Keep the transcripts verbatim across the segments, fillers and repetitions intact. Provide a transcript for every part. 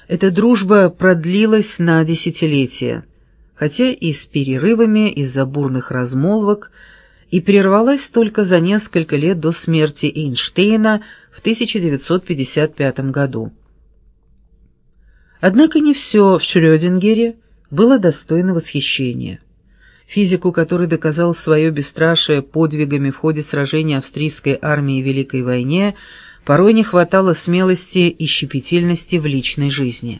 Эта дружба продлилась на десятилетия, хотя и с перерывами из-за бурных размолвок, и прервалась только за несколько лет до смерти Эйнштейна в тысяча девятьсот пятьдесят пятом году. Однако не все в Шрёдингере было достойно восхищения. Физику, который доказал свое бесстрашие подвигами в ходе сражения австрийской армии в Великой войне, порой не хватало смелости и щепетильности в личной жизни.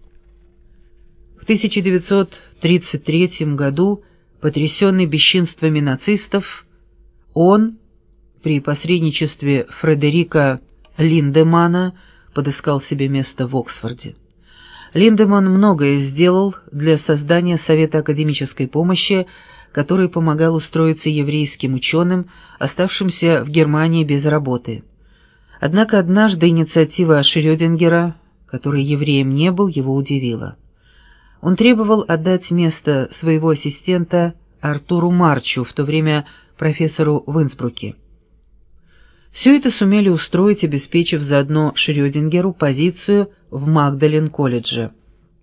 В тысяча девятьсот тридцать третьем году, потрясенный бесчинствами нацистов, он, при посредничестве Фредерика Линдемана, подыскал себе место в Оксфорде. Линдеман многое сделал для создания Совета академической помощи, который помогал устроиться еврейским ученым, оставшимся в Германии без работы. Однако однажды инициатива Шрёдингера, который евреем не был, его удивила. Он требовал отдать место своего ассистента Артуру Марчу, в то время профессору в Инсбруке. Все это сумели устроить, обеспечив заодно Шрёдингеру позицию в Магдален-колледже.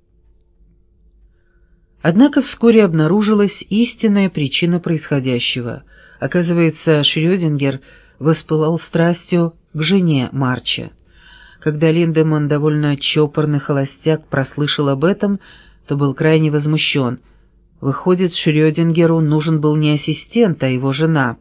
Однако вскоре обнаружилась истинная причина происходящего. Оказывается, Шрёдингер воспылал страстью к жене Марча. Когда Линдеман, довольно чопорный холостяк, прослышал об этом, то был крайне возмущен. Выходит, Шрёдингеру нужен был не ассистент, а его жена.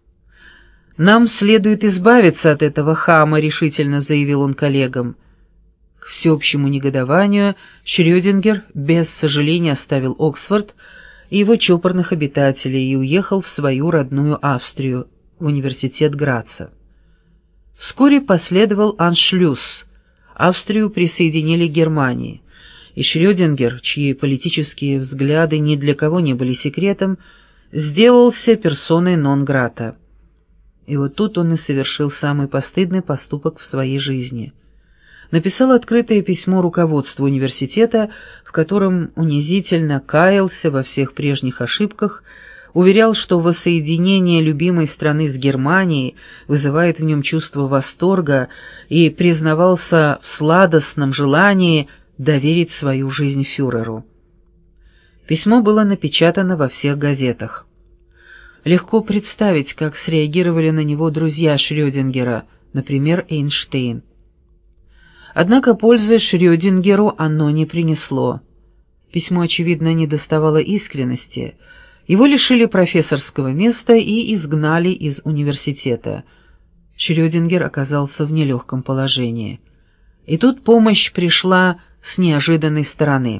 «Нам следует избавиться от этого хама», — решительно заявил он коллегам. К всеобщему негодованию Шрёдингер без сожаления оставил Оксфорд и его чопорных обитателей и уехал в свою родную Австрию, в университет Граца. Вскоре последовал аншлюс. Австрию присоединили к Германии, и Шрёдингер, чьи политические взгляды ни для кого не были секретом, сделался персоной нон-грата. И вот тут он и совершил самый постыдный поступок в своей жизни. Написал открытое письмо руководству университета, в котором унизительно каялся во всех прежних ошибках, уверял, что воссоединение любимой страны с Германией вызывает в нем чувство восторга, и признавался в сладостном желании доверить свою жизнь фюреру. Письмо было напечатано во всех газетах. Легко представить, как среагировали на него друзья Шрёдингера, например, Эйнштейн. Однако пользы Шрёдингеру оно не принесло. Письмо, очевидно, не доставало искренности. Его лишили профессорского места и изгнали из университета. Шрёдингер оказался в нелегком положении. И тут помощь пришла с неожиданной стороны.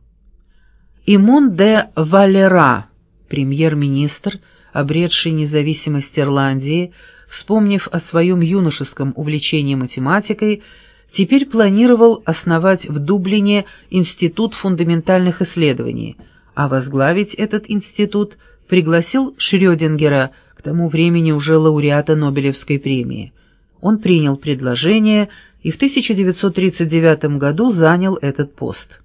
Имон де Валера, премьер-министр, обретший независимость Ирландии, вспомнив о своем юношеском увлечении математикой, теперь планировал основать в Дублине Институт фундаментальных исследований, а возглавить этот институт пригласил Шрёдингера, к тому времени уже лауреата Нобелевской премии. Он принял предложение и в тысяча девятьсот тридцать девятом году занял этот пост.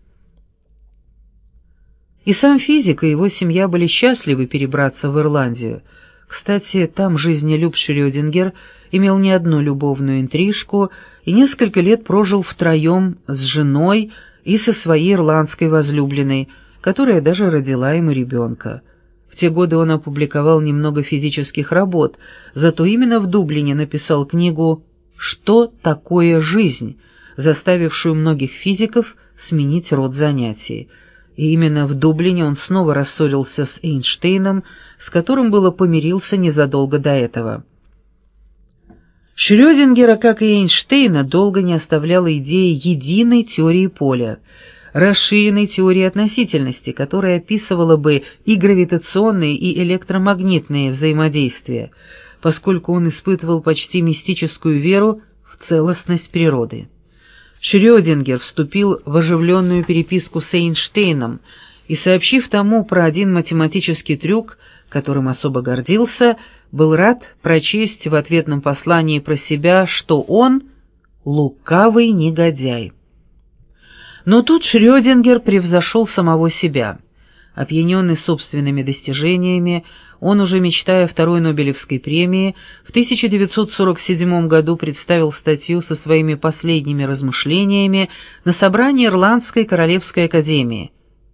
И сам физик, и его семья были счастливы перебраться в Ирландию. Кстати, там жизнелюб Шрёдингер имел не одну любовную интрижку и несколько лет прожил втроем с женой и со своей ирландской возлюбленной, которая даже родила ему ребенка. В те годы он опубликовал немного физических работ, зато именно в Дублине написал книгу «Что такое жизнь?», заставившую многих физиков сменить род занятий. И именно в Дублине он снова рассорился с Эйнштейном, с которым было помирился незадолго до этого. Шрёдингера, как и Эйнштейна, долго не оставляла идея единой теории поля, расширенной теории относительности, которая описывала бы и гравитационные, и электромагнитные взаимодействия, поскольку он испытывал почти мистическую веру в целостность природы. Шрёдингер вступил в оживленную переписку с Эйнштейном и, сообщив тому про один математический трюк, которым особо гордился, был рад прочесть в ответном послании про себя, что он лукавый негодяй. Но тут Шрёдингер превзошел самого себя. Опьяненный собственными достижениями, он, уже мечтая о второй Нобелевской премии, в тысяча девятьсот сорок седьмом году представил статью со своими последними размышлениями на собрании Ирландской Королевской Академии.